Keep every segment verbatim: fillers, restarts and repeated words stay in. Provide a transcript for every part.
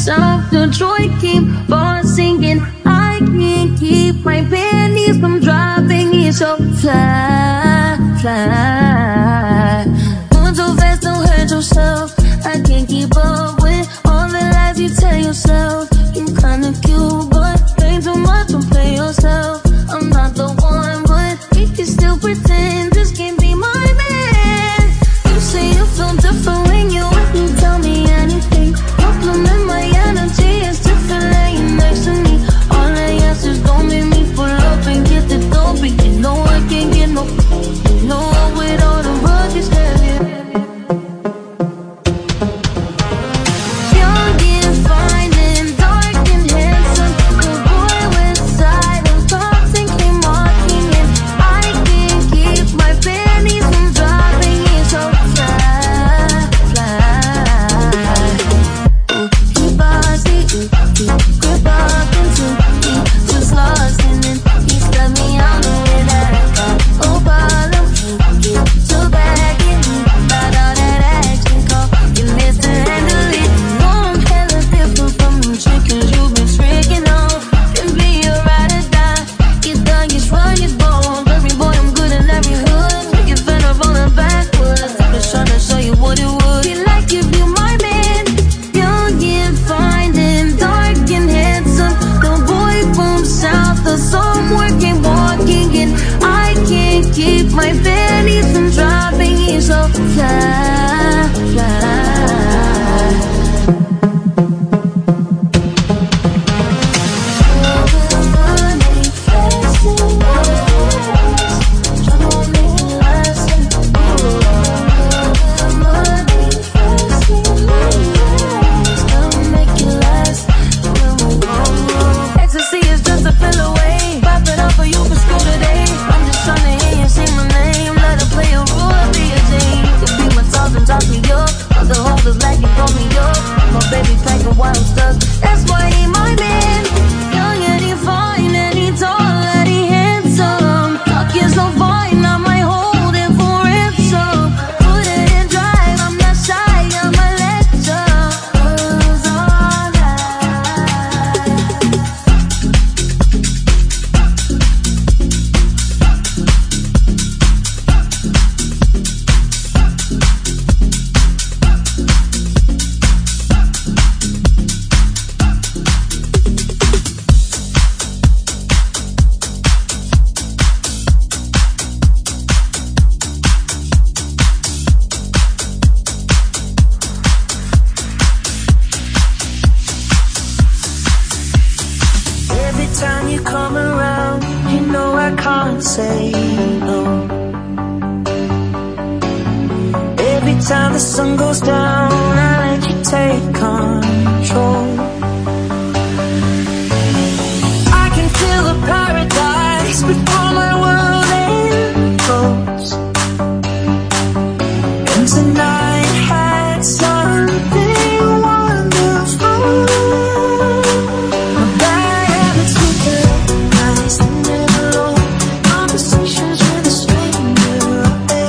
myself. The joy keep on singing. I can't keep my panties from dropping. It's so fly, fly. Moving so fast, don't hurt yourself. I can't keep up with all the lies you tell yourself. You're kinda cute, but ain't too much, don't play yourself. I'm not the one, but we can still pretend this can't be my man. You say you feel different when you with me, tell me anything. Compliment my energy, it's different laying next to me. All I ask is don't make me pull up and get the dope. You know I can't get no, you know with all the rugged heavy.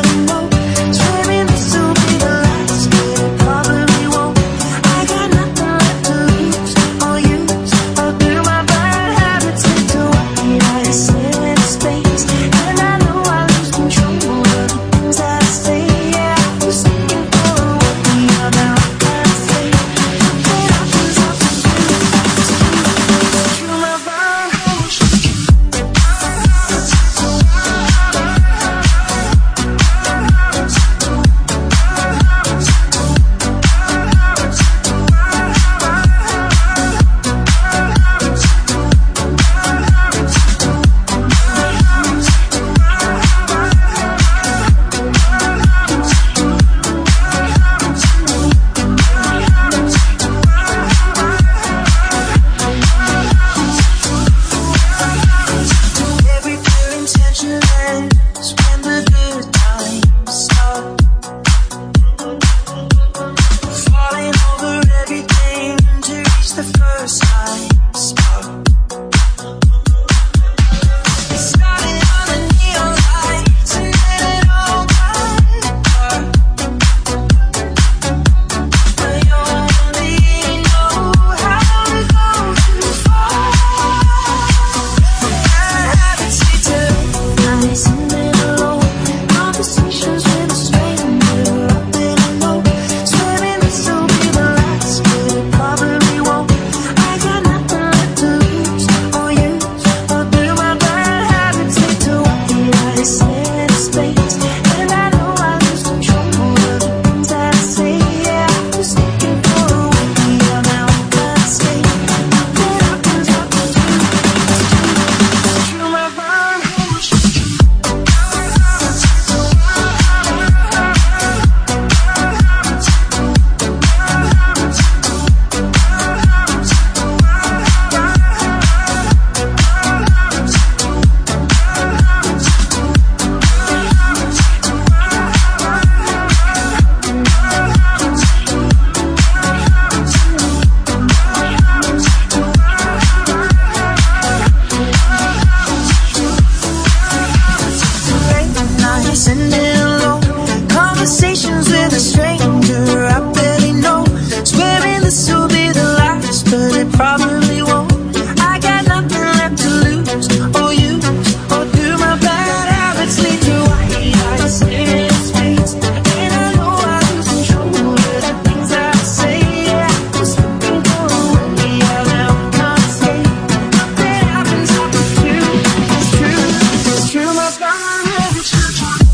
Swimming this will be the last. Probably won't. I got nothing conversations with a stranger I barely know, swearing this will be the last, but it probably won't. I got nothing left to lose or use, or do my bad habits lead to white eyes, serious face? And I know I lose control of the things I say. Yeah, I was looking for a way out, now I can't escape. Nothing happens after you. It's true, it's true, my God, it's true.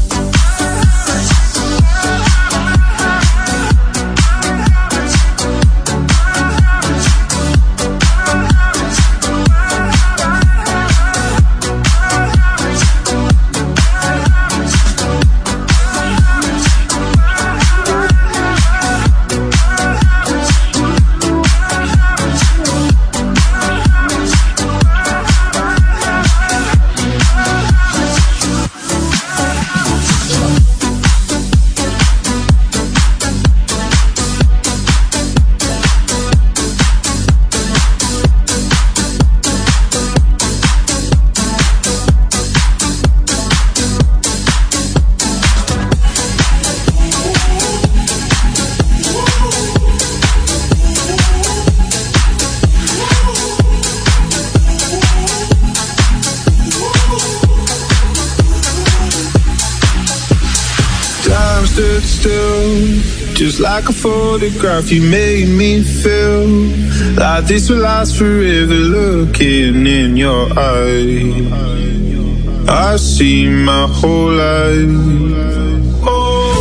Stood still, just like a photograph. You made me feel like this will last forever. Looking in your eyes, I see my whole life. Oh,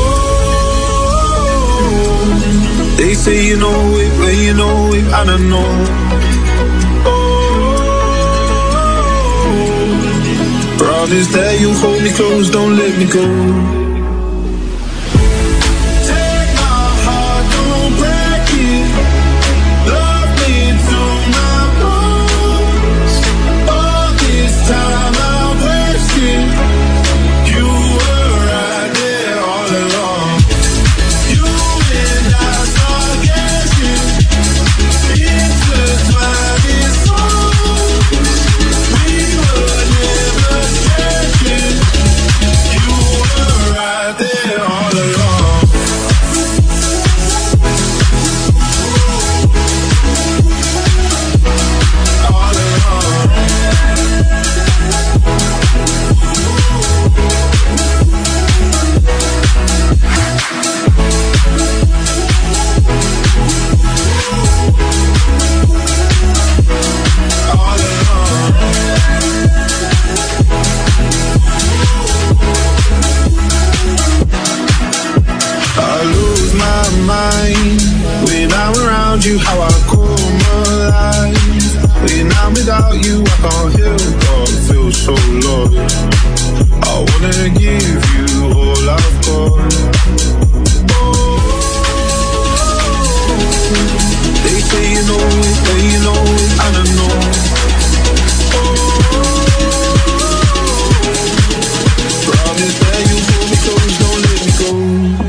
they say you know it, but you know it, I don't know. Oh, promise that you'll hold me close, don't let me go. You how I come alive. When I'm without you, I can't help but feel so lost. I wanna give you all I've got. Oh, they say you know it, but you know it, I don't know. Oh, promise that you hold me close, don't let me go.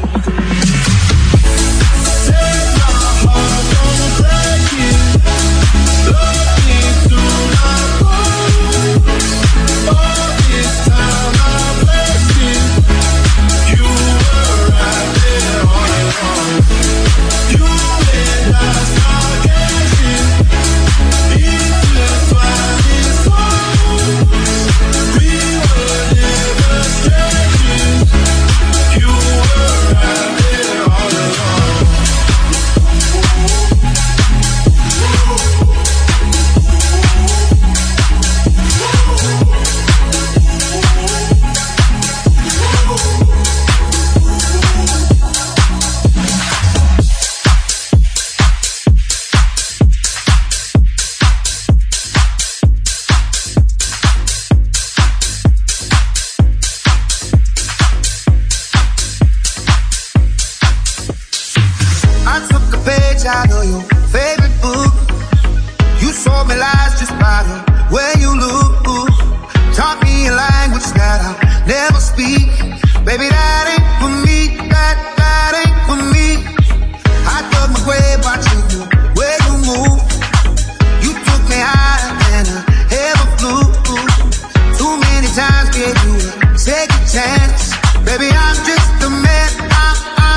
Out of your favorite book, you sold me lies just by the way you look. Taught me a language that I'll never speak. Baby, that ain't for me. That that ain't for me. I dug my grave watching you, where you move. You took me higher than I ever flew. Too many times gave you a second chance. Baby, I'm just a man. I, I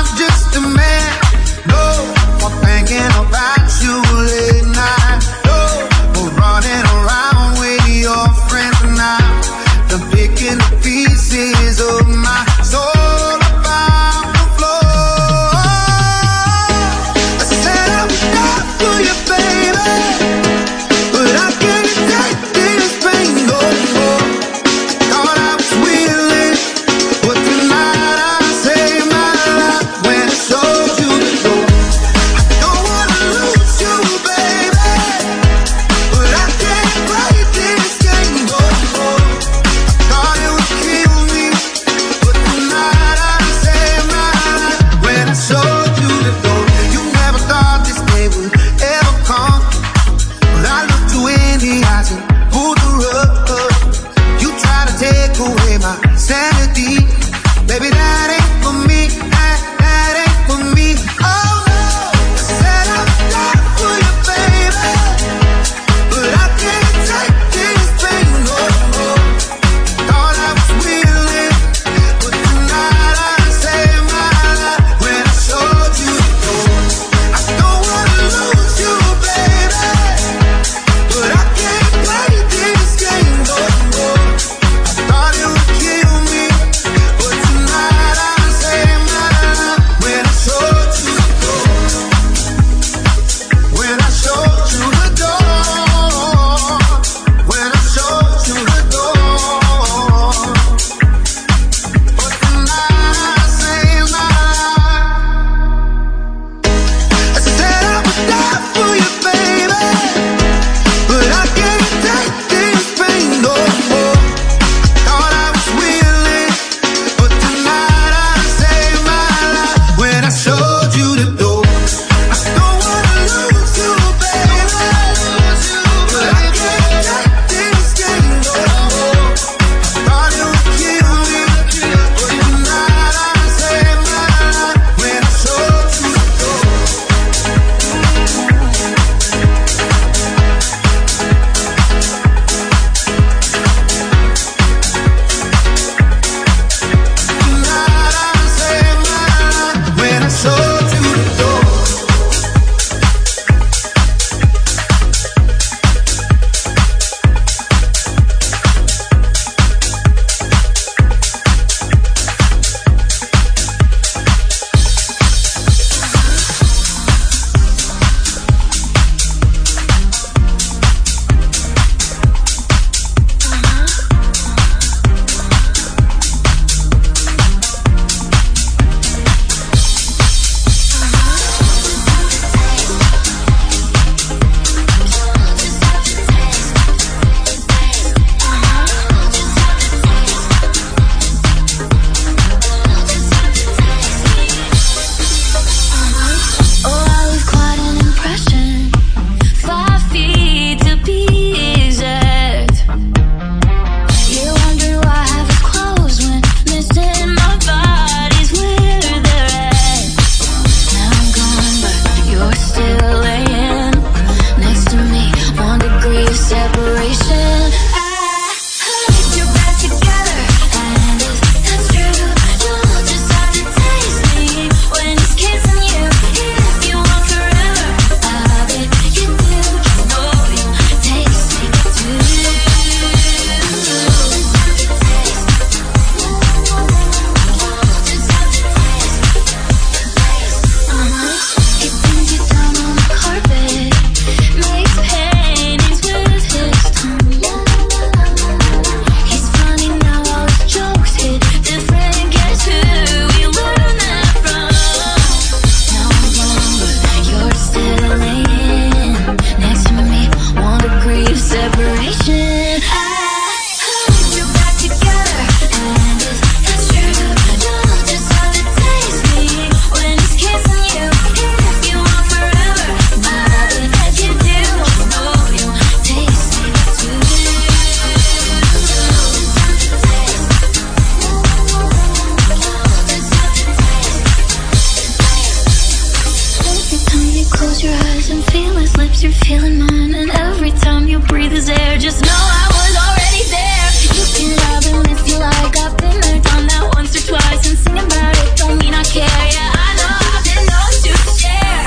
you're feeling mine, and every time you breathe is air. Just know I was already there. You can love him if you like. I've been there, done that once or twice, and singing about it don't mean I care. Yeah, I know I've been known to share.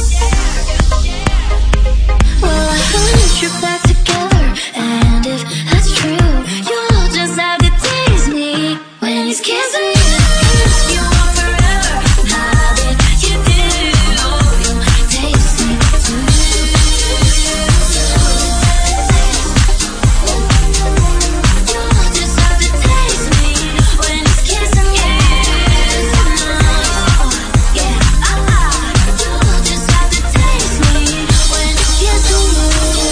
Well, I hope you're back together, and if that's true, you'll just have to taste me when he's kissing you. You want forever, now that you do, you'll taste me too. You'll just have to taste me when he's kissing you. Yeah, you'll just have to taste me when he's kissing you.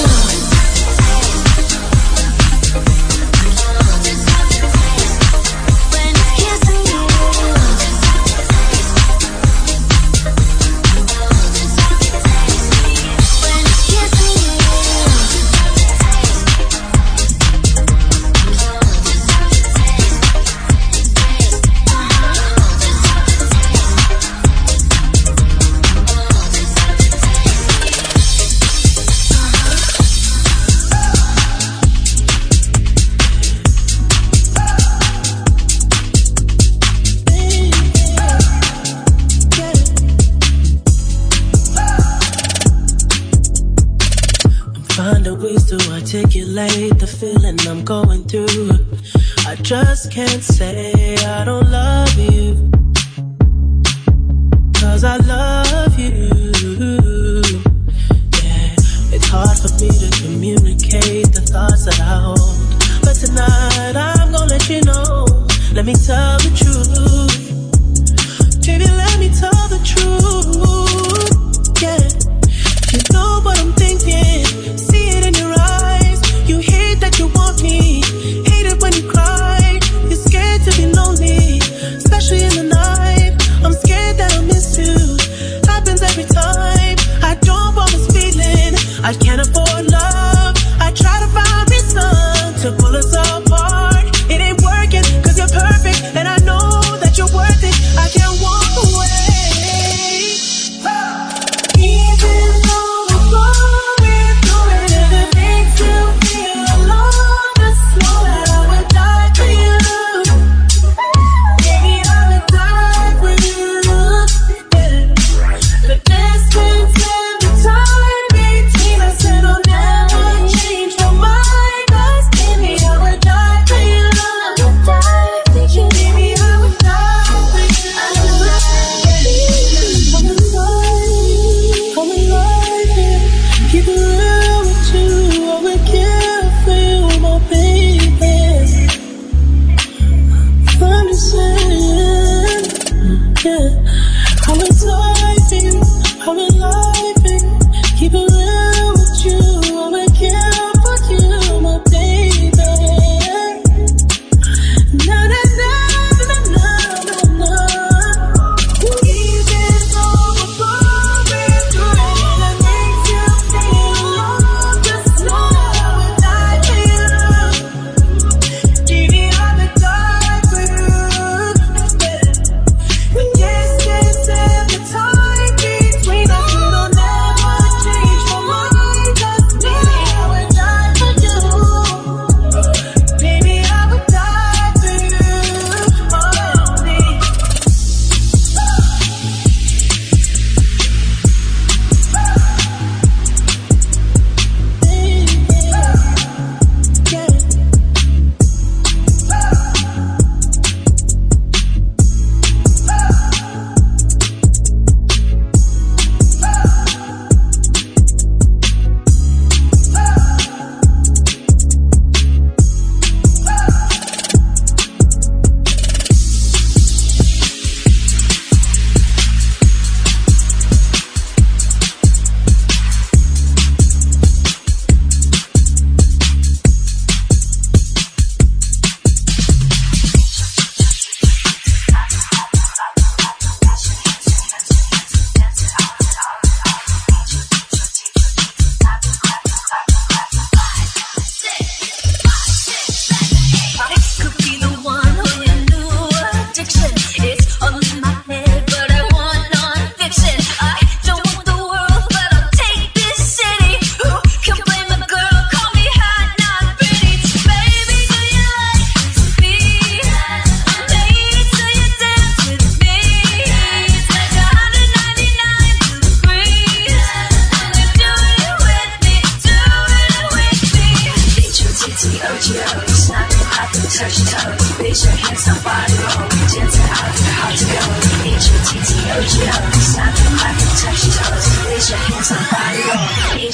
Finding ways to articulate the feeling I'm going through. I just can't say I don't love you, 'cause I love you. Yeah, it's hard for me to communicate the thoughts that I hold, but tonight I'm gonna let you know. Let me tell the truth, baby, let me tell the truth. Yeah, you know what I'm thinking, see it in your eyes. You hate that you want me, hate it when you cry. You're scared to be lonely, especially in the night. I'm scared that I'll miss you, happens every time. I don't want this feeling, I can't afford love. I try to find reason to pull us apart. It ain't working, 'cause you're perfect and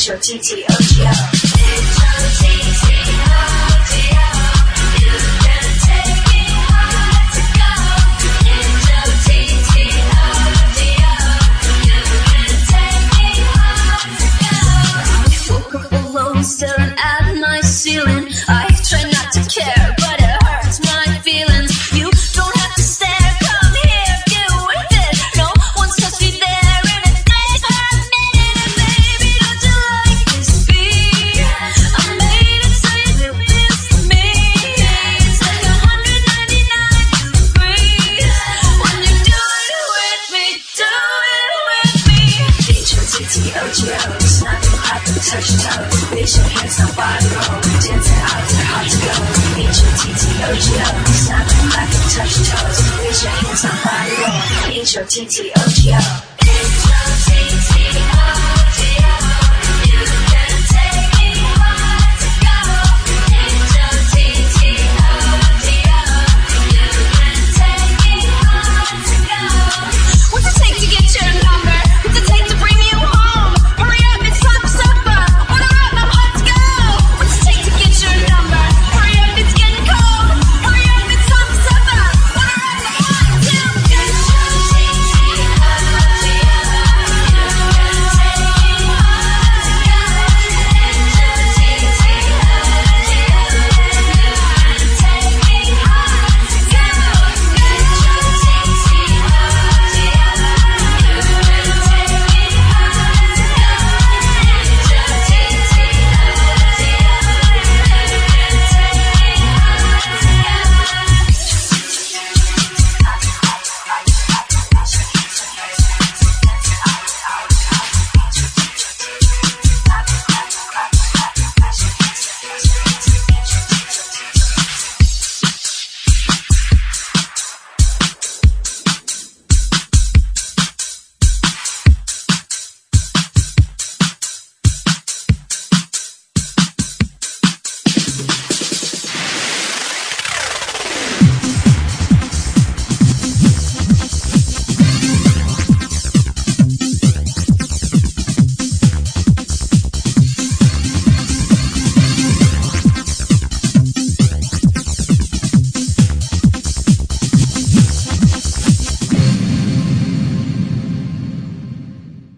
H O T T O G O. H O T T O G O. You can take me hard to go. H O T T O G O. You can take me hard to go. Woke up alone, staring at my ceiling. I try not to care, but it hurts my feelings. You don't have to stare, come here, get with it. No one's touched me there in a day, a minute. Baby, don't you like this beat? I made it so you miss me. It's like one hundred ninety-nine degrees when you do it with me, do it with me. H O T T O G O, snap and clap and touch your toes. Raise your hands, now body roll. Dancing out there, hard to go. H O T T O G O, snap and clap and touch your toes. Raise your hands, now body roll. H O T T O G O.